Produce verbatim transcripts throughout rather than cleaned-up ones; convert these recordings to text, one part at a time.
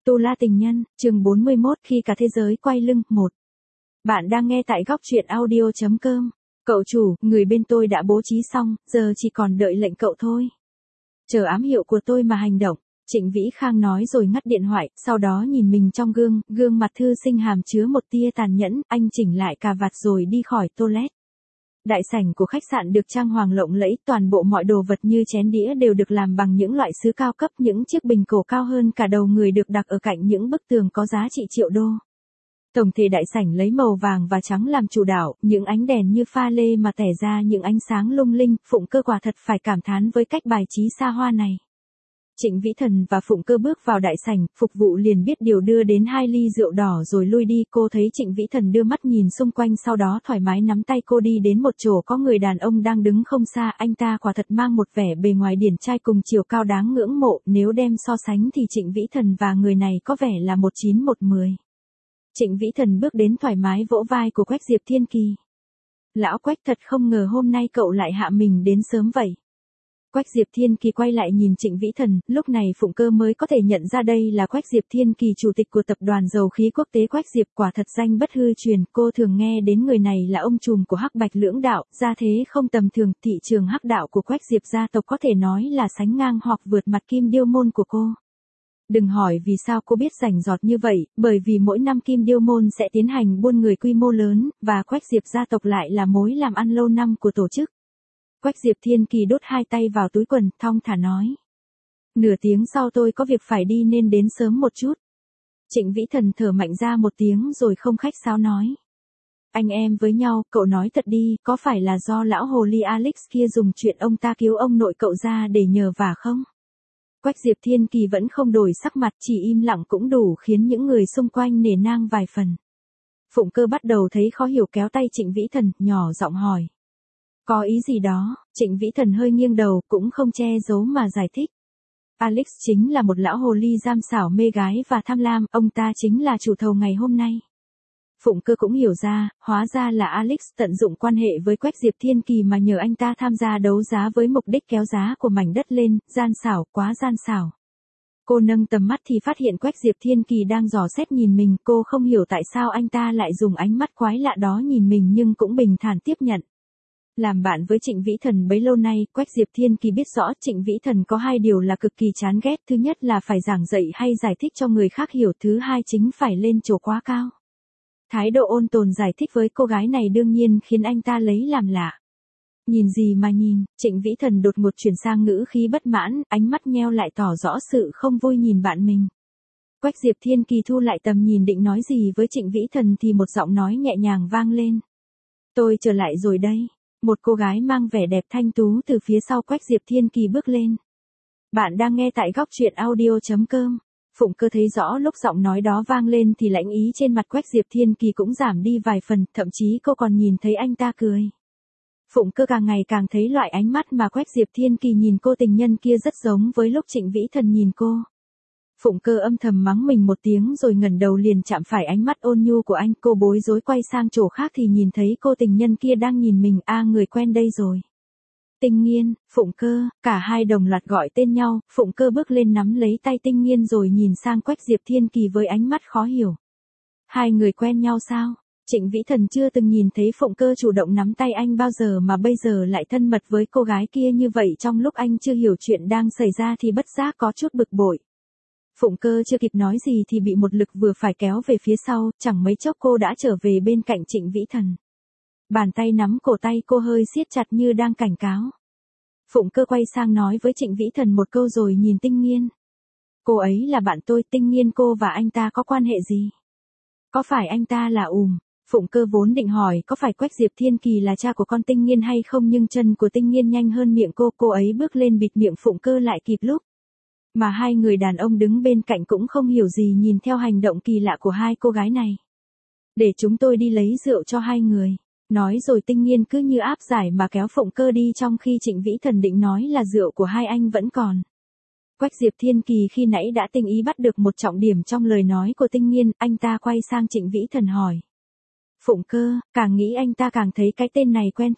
Tu La Tình Nhân, chương bốn mươi mốt khi cả thế giới quay lưng, một. Bạn đang nghe tại góc truyện audio chấm com. Cậu chủ, người bên tôi đã bố trí xong, giờ chỉ còn đợi lệnh cậu thôi. Chờ ám hiệu của tôi mà hành động. Trịnh Vĩ Khang nói rồi ngắt điện thoại, sau đó nhìn mình trong gương, gương mặt thư sinh hàm chứa một tia tàn nhẫn, anh chỉnh lại cà vạt rồi đi khỏi toilet. Đại sảnh của khách sạn được trang hoàng lộng lẫy, toàn bộ mọi đồ vật như chén đĩa đều được làm bằng những loại sứ cao cấp, những chiếc bình cổ cao hơn cả đầu người được đặt ở cạnh những bức tường có giá trị triệu đô. Tổng thể đại sảnh lấy màu vàng và trắng làm chủ đạo, những ánh đèn như pha lê mà tẻ ra những ánh sáng lung linh, Phụng Cơ quả thật phải cảm thán với cách bài trí xa hoa này. Trịnh Vĩ Thần và Phụng Cơ bước vào đại sảnh, phục vụ liền biết điều đưa đến hai ly rượu đỏ rồi lui đi. Cô thấy Trịnh Vĩ Thần đưa mắt nhìn xung quanh, sau đó thoải mái nắm tay cô đi đến một chỗ có người đàn ông đang đứng không xa. Anh ta quả thật mang một vẻ bề ngoài điển trai cùng chiều cao đáng ngưỡng mộ, nếu đem so sánh thì Trịnh Vĩ Thần và người này có vẻ là một chín một mười. Trịnh Vĩ Thần bước đến thoải mái vỗ vai của Quách Diệp Thiên Kỳ. Lão Quách, thật không ngờ hôm nay cậu lại hạ mình đến sớm vậy. Quách Diệp Thiên Kỳ quay lại nhìn Trịnh Vĩ Thần, lúc này Phụng Cơ mới có thể nhận ra đây là Quách Diệp Thiên Kỳ, chủ tịch của tập đoàn dầu khí quốc tế Quách Diệp, quả thật danh bất hư truyền. Cô thường nghe đến người này là ông trùm của Hắc Bạch lưỡng đạo, gia thế không tầm thường, thị trường hắc đạo của Quách Diệp gia tộc có thể nói là sánh ngang hoặc vượt mặt Kim Điêu môn của cô. Đừng hỏi vì sao cô biết rành rọt như vậy, bởi vì mỗi năm Kim Điêu môn sẽ tiến hành buôn người quy mô lớn, và Quách Diệp gia tộc lại là mối làm ăn lâu năm của tổ chức. Quách Diệp Thiên Kỳ đút hai tay vào túi quần, thong thả nói. Nửa tiếng sau tôi có việc phải đi nên đến sớm một chút. Trịnh Vĩ Thần thở mạnh ra một tiếng rồi không khách sáo nói. Anh em với nhau, cậu nói thật đi, có phải là do lão hồ ly Alex kia dùng chuyện ông ta cứu ông nội cậu ra để nhờ vả không? Quách Diệp Thiên Kỳ vẫn không đổi sắc mặt, chỉ im lặng cũng đủ khiến những người xung quanh nể nang vài phần. Phụng Cơ bắt đầu thấy khó hiểu, kéo tay Trịnh Vĩ Thần, nhỏ giọng hỏi. Có ý gì đó? Trịnh Vĩ Thần hơi nghiêng đầu, cũng không che giấu mà giải thích. Alex chính là một lão hồ ly giam xảo mê gái và tham lam, ông ta chính là chủ thầu ngày hôm nay. Phụng Cơ cũng hiểu ra, hóa ra là Alex tận dụng quan hệ với Quách Diệp Thiên Kỳ mà nhờ anh ta tham gia đấu giá với mục đích kéo giá của mảnh đất lên, gian xảo, quá gian xảo. Cô nâng tầm mắt thì phát hiện Quách Diệp Thiên Kỳ đang dò xét nhìn mình, cô không hiểu tại sao anh ta lại dùng ánh mắt quái lạ đó nhìn mình nhưng cũng bình thản tiếp nhận. Làm bạn với Trịnh Vĩ Thần bấy lâu nay, Quách Diệp Thiên Kỳ biết rõ Trịnh Vĩ Thần có hai điều là cực kỳ chán ghét, thứ nhất là phải giảng dạy hay giải thích cho người khác hiểu, thứ hai chính phải lên chỗ quá cao. Thái độ ôn tồn giải thích với cô gái này đương nhiên khiến anh ta lấy làm lạ. Nhìn gì mà nhìn, Trịnh Vĩ Thần đột ngột chuyển sang ngữ khí bất mãn, ánh mắt nheo lại tỏ rõ sự không vui nhìn bạn mình. Quách Diệp Thiên Kỳ thu lại tầm nhìn định nói gì với Trịnh Vĩ Thần thì một giọng nói nhẹ nhàng vang lên. Tôi trở lại rồi đây. Một cô gái mang vẻ đẹp thanh tú từ phía sau Quách Diệp Thiên Kỳ bước lên. Bạn đang nghe tại góc truyện audio chấm com. Phụng Cơ thấy rõ lúc giọng nói đó vang lên thì lãnh ý trên mặt Quách Diệp Thiên Kỳ cũng giảm đi vài phần, thậm chí cô còn nhìn thấy anh ta cười. Phụng Cơ càng ngày càng thấy loại ánh mắt mà Quách Diệp Thiên Kỳ nhìn cô tình nhân kia rất giống với lúc Trịnh Vĩ Thần nhìn cô. Phụng Cơ âm thầm mắng mình một tiếng rồi ngẩng đầu liền chạm phải ánh mắt ôn nhu của anh, cô bối rối quay sang chỗ khác thì nhìn thấy cô tình nhân kia đang nhìn mình, a người quen đây rồi. Tinh Nghiên, Phụng Cơ, cả hai đồng loạt gọi tên nhau, Phụng Cơ bước lên nắm lấy tay Tinh Nghiên rồi nhìn sang Quách Diệp Thiên Kỳ với ánh mắt khó hiểu. Hai người quen nhau sao? Trịnh Vĩ Thần chưa từng nhìn thấy Phụng Cơ chủ động nắm tay anh bao giờ mà bây giờ lại thân mật với cô gái kia như vậy, trong lúc anh chưa hiểu chuyện đang xảy ra thì bất giác có chút bực bội. Phụng Cơ chưa kịp nói gì thì bị một lực vừa phải kéo về phía sau, chẳng mấy chốc cô đã trở về bên cạnh Trịnh Vĩ Thần. Bàn tay nắm cổ tay cô hơi siết chặt như đang cảnh cáo. Phụng Cơ quay sang nói với Trịnh Vĩ Thần một câu rồi nhìn Tinh Nghiên. Cô ấy là bạn tôi, Tinh Nghiên, cô và anh ta có quan hệ gì? Có phải anh ta là ùm? Phụng Cơ vốn định hỏi có phải Quách Diệp Thiên Kỳ là cha của con Tinh Nghiên hay không, nhưng chân của Tinh Nghiên nhanh hơn miệng cô, cô ấy bước lên bịt miệng Phụng Cơ lại kịp lúc. Mà hai người đàn ông đứng bên cạnh cũng không hiểu gì nhìn theo hành động kỳ lạ của hai cô gái này. Để chúng tôi đi lấy rượu cho hai người. Nói rồi Tinh Nghiên cứ như áp giải mà kéo Phụng Cơ đi, trong khi Trịnh Vĩ Thần định nói là rượu của hai anh vẫn còn. Quách Diệp Thiên Kỳ khi nãy đã tinh ý bắt được một trọng điểm trong lời nói của Tinh Nghiên, anh ta quay sang Trịnh Vĩ Thần hỏi. Phụng Cơ, càng nghĩ anh ta càng thấy cái tên này quen thuộc.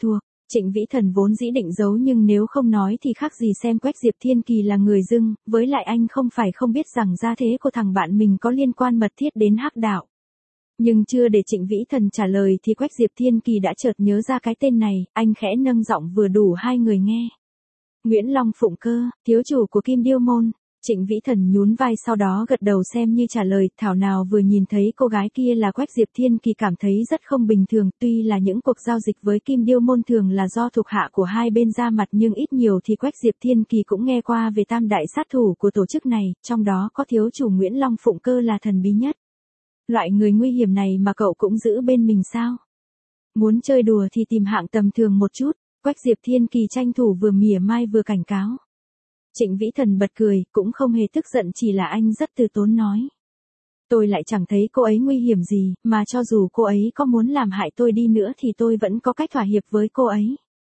Trịnh Vĩ Thần vốn dĩ định giấu nhưng nếu không nói thì khác gì xem Quách Diệp Thiên Kỳ là người dưng, với lại anh không phải không biết rằng gia thế của thằng bạn mình có liên quan mật thiết đến hắc đạo. Nhưng chưa để Trịnh Vĩ Thần trả lời thì Quách Diệp Thiên Kỳ đã chợt nhớ ra cái tên này, anh khẽ nâng giọng vừa đủ hai người nghe. Nguyễn Long Phụng Cơ, thiếu chủ của Kim Điêu Môn. Trịnh Vĩ Thần nhún vai sau đó gật đầu xem như trả lời, thảo nào vừa nhìn thấy cô gái kia là Quách Diệp Thiên Kỳ cảm thấy rất không bình thường, tuy là những cuộc giao dịch với Kim Điêu Môn thường là do thuộc hạ của hai bên ra mặt nhưng ít nhiều thì Quách Diệp Thiên Kỳ cũng nghe qua về tam đại sát thủ của tổ chức này, trong đó có thiếu chủ Nguyễn Long Phụng Cơ là thần bí nhất. Loại người nguy hiểm này mà cậu cũng giữ bên mình sao? Muốn chơi đùa thì tìm hạng tầm thường một chút, Quách Diệp Thiên Kỳ tranh thủ vừa mỉa mai vừa cảnh cáo. Trịnh Vĩ Thần bật cười, cũng không hề tức giận chỉ là anh rất từ tốn nói. Tôi lại chẳng thấy cô ấy nguy hiểm gì, mà cho dù cô ấy có muốn làm hại tôi đi nữa thì tôi vẫn có cách thỏa hiệp với cô ấy.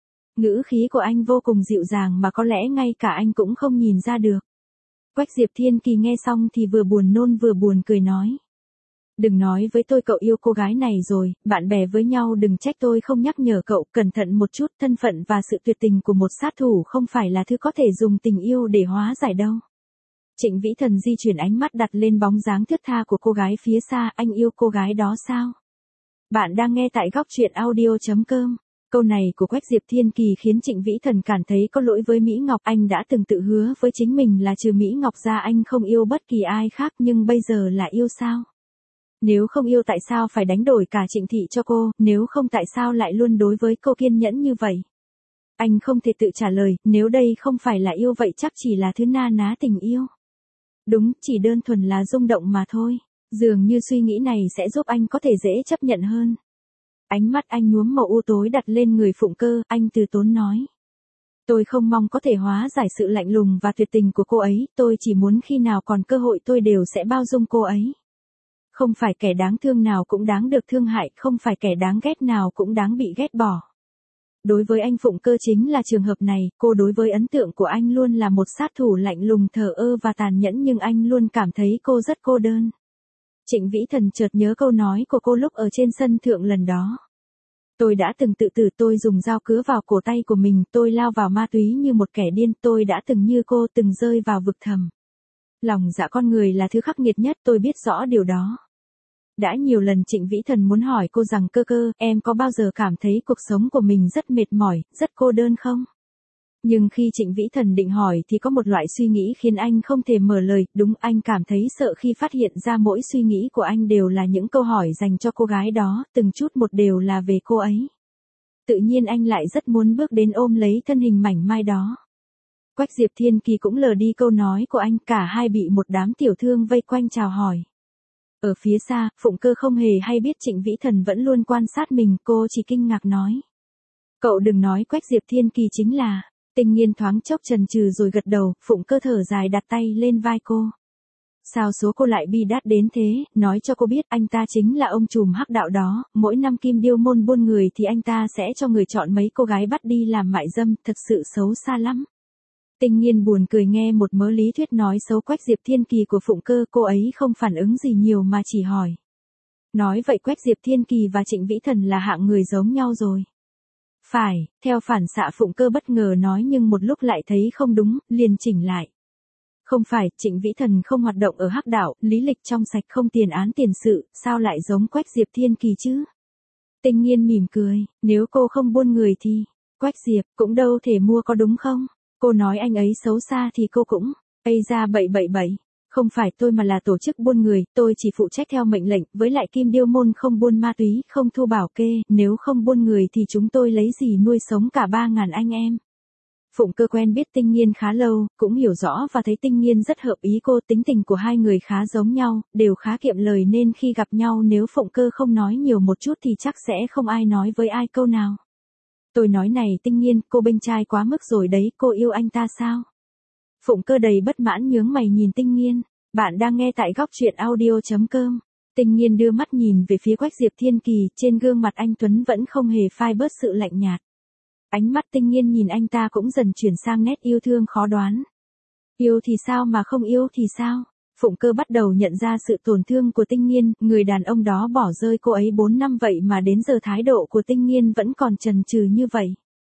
Ngữ khí của anh vô cùng dịu dàng mà có lẽ ngay cả anh cũng không nhìn ra được. Quách Diệp Thiên Kỳ nghe xong thì vừa buồn nôn vừa buồn cười nói. Đừng nói với tôi cậu yêu cô gái này rồi, bạn bè với nhau đừng trách tôi không nhắc nhở cậu, cẩn thận một chút, thân phận và sự tuyệt tình của một sát thủ không phải là thứ có thể dùng tình yêu để hóa giải đâu. Trịnh Vĩ Thần di chuyển ánh mắt đặt lên bóng dáng thướt tha của cô gái phía xa, anh yêu cô gái đó sao? Bạn đang nghe tại góc truyện audio chấm com. Câu này của Quách Diệp Thiên Kỳ khiến Trịnh Vĩ Thần cảm thấy có lỗi với Mỹ Ngọc, anh đã từng tự hứa với chính mình là trừ Mỹ Ngọc ra anh không yêu bất kỳ ai khác nhưng bây giờ là yêu sao? Nếu không yêu tại sao phải đánh đổi cả Trịnh thị cho cô, nếu không tại sao lại luôn đối với cô kiên nhẫn như vậy? Anh không thể tự trả lời, nếu đây không phải là yêu vậy chắc chỉ là thứ na ná tình yêu. Đúng, chỉ đơn thuần là rung động mà thôi. Dường như suy nghĩ này sẽ giúp anh có thể dễ chấp nhận hơn. Ánh mắt anh nhuốm màu u tối đặt lên người Phụng Cơ, anh từ tốn nói. Tôi không mong có thể hóa giải sự lạnh lùng và tuyệt tình của cô ấy, tôi chỉ muốn khi nào còn cơ hội tôi đều sẽ bao dung cô ấy. Không phải kẻ đáng thương nào cũng đáng được thương hại, không phải kẻ đáng ghét nào cũng đáng bị ghét bỏ. Đối với anh Phụng Cơ chính là trường hợp này, cô đối với ấn tượng của anh luôn là một sát thủ lạnh lùng thờ ơ và tàn nhẫn nhưng anh luôn cảm thấy cô rất cô đơn. Trịnh Vĩ Thần chợt nhớ câu nói của cô lúc ở trên sân thượng lần đó. Tôi đã từng tự tử, tôi dùng dao cứa vào cổ tay của mình, tôi lao vào ma túy như một kẻ điên, tôi đã từng như cô từng rơi vào vực thẳm. Lòng dạ con người là thứ khắc nghiệt nhất, tôi biết rõ điều đó. Đã nhiều lần Trịnh Vĩ Thần muốn hỏi cô rằng Cơ Cơ, em có bao giờ cảm thấy cuộc sống của mình rất mệt mỏi, rất cô đơn không? Nhưng khi Trịnh Vĩ Thần định hỏi thì có một loại suy nghĩ khiến anh không thể mở lời, đúng anh cảm thấy sợ khi phát hiện ra mỗi suy nghĩ của anh đều là những câu hỏi dành cho cô gái đó, từng chút một đều là về cô ấy. Tự nhiên anh lại rất muốn bước đến ôm lấy thân hình mảnh mai đó. Quách Diệp Thiên Kỳ cũng lờ đi câu nói của anh, cả hai bị một đám tiểu thương vây quanh chào hỏi. Ở phía xa, Phụng Cơ không hề hay biết Trịnh Vĩ Thần vẫn luôn quan sát mình, cô chỉ kinh ngạc nói. Cậu đừng nói Quách Diệp Thiên Kỳ chính là, Tinh Nghiên thoáng chốc chần chừ rồi gật đầu, Phụng Cơ thở dài đặt tay lên vai cô. Sao số cô lại bi đát đến thế, nói cho cô biết anh ta chính là ông trùm hắc đạo đó, mỗi năm Kim Điêu Môn buôn người thì anh ta sẽ cho người chọn mấy cô gái bắt đi làm mại dâm, thật sự xấu xa lắm. Tinh Nghiên buồn cười nghe một mớ lý thuyết nói xấu Quách Diệp Thiên Kỳ của Phụng Cơ, cô ấy không phản ứng gì nhiều mà chỉ hỏi. Nói vậy Quách Diệp Thiên Kỳ và Trịnh Vĩ Thần là hạng người giống nhau rồi. Phải, theo phản xạ Phụng Cơ bất ngờ nói nhưng một lúc lại thấy không đúng, liền chỉnh lại. Không phải, Trịnh Vĩ Thần không hoạt động ở hắc đạo, lý lịch trong sạch không tiền án tiền sự, sao lại giống Quách Diệp Thiên Kỳ chứ? Tinh Nghiên mỉm cười, nếu cô không buôn người thì, Quách Diệp cũng đâu thể mua có đúng không? Cô nói anh ấy xấu xa thì cô cũng, ây ra bậy bậy bậy. Không phải tôi mà là tổ chức buôn người, tôi chỉ phụ trách theo mệnh lệnh, với lại Kim Điêu Môn không buôn ma túy, không thu bảo kê, nếu không buôn người thì chúng tôi lấy gì nuôi sống cả ba ngàn anh em. Phụng Cơ quen biết Tinh Nghiên khá lâu, cũng hiểu rõ và thấy Tinh Nghiên rất hợp ý cô, tính tình của hai người khá giống nhau, đều khá kiệm lời nên khi gặp nhau nếu Phụng Cơ không nói nhiều một chút thì chắc sẽ không ai nói với ai câu nào. Tôi nói này Tinh Nghiên, cô bênh trai quá mức rồi đấy, cô yêu anh ta sao? Phụng Cơ đầy bất mãn nhướng mày nhìn Tinh Nghiên, bạn đang nghe tại góc truyện audio chấm com. Tinh Nghiên đưa mắt nhìn về phía Quách Diệp Thiên Kỳ, trên gương mặt anh Tuấn vẫn không hề phai bớt sự lạnh nhạt. Ánh mắt Tinh Nghiên nhìn anh ta cũng dần chuyển sang nét yêu thương khó đoán. Yêu thì sao mà không yêu thì sao? Phụng Cơ bắt đầu nhận ra sự tổn thương của Tinh Nghiên, người đàn ông đó bỏ rơi cô ấy bốn năm vậy mà đến giờ thái độ của Tinh Nghiên vẫn còn chần chừ như vậy.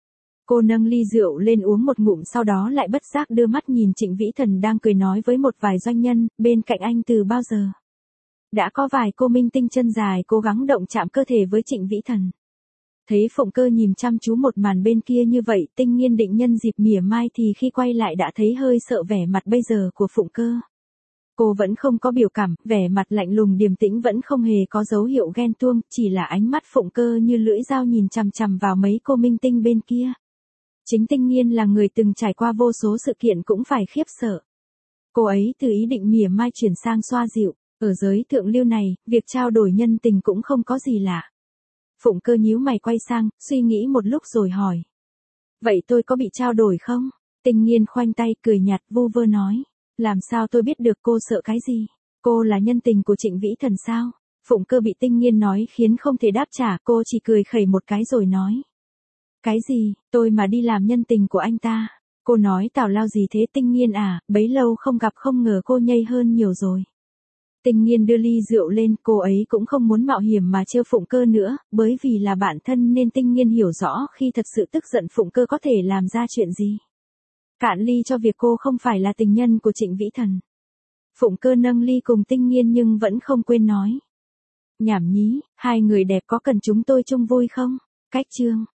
Cô nâng ly rượu lên uống một ngụm sau đó lại bất giác đưa mắt nhìn Trịnh Vĩ Thần đang cười nói với một vài doanh nhân, bên cạnh anh từ bao giờ. Đã có vài cô minh tinh chân dài cố gắng động chạm cơ thể với Trịnh Vĩ Thần. Thấy Phụng Cơ nhìn chăm chú một màn bên kia như vậy, Tinh Nghiên định nhân dịp mỉa mai thì khi quay lại đã thấy hơi sợ vẻ mặt bây giờ của Phụng Cơ. Cô vẫn không có biểu cảm, vẻ mặt lạnh lùng điềm tĩnh vẫn không hề có dấu hiệu ghen tuông, chỉ là ánh mắt Phụng Cơ như lưỡi dao nhìn chằm chằm vào mấy cô minh tinh bên kia. Chính Tinh Nghiên là người từng trải qua vô số sự kiện cũng phải khiếp sợ. Cô ấy từ ý định mỉa mai chuyển sang xoa dịu, ở giới thượng lưu này, việc trao đổi nhân tình cũng không có gì lạ. Phụng Cơ nhíu mày quay sang, suy nghĩ một lúc rồi hỏi. Vậy tôi có bị trao đổi không? Tinh Nghiên khoanh tay cười nhạt vu vơ nói. Làm sao tôi biết được cô sợ cái gì? Cô là nhân tình của Trịnh Vĩ Thần sao? Phụng Cơ bị Tinh Nghiên nói khiến không thể đáp trả, cô chỉ cười khẩy một cái rồi nói. Cái gì, tôi mà đi làm nhân tình của anh ta? Cô nói tào lao gì thế Tinh Nghiên à, bấy lâu không gặp không ngờ cô nhây hơn nhiều rồi. Tinh Nghiên đưa ly rượu lên, cô ấy cũng không muốn mạo hiểm mà trêu Phụng Cơ nữa, bởi vì là bạn thân nên Tinh Nghiên hiểu rõ khi thật sự tức giận Phụng Cơ có thể làm ra chuyện gì. Cạn ly cho việc cô không phải là tình nhân của Trịnh Vĩ Thần. Phụng Cơ nâng ly cùng Tinh Nghiên nhưng vẫn không quên nói. Nhảm nhí, hai người đẹp có cần chúng tôi chung vui không? Cách chương.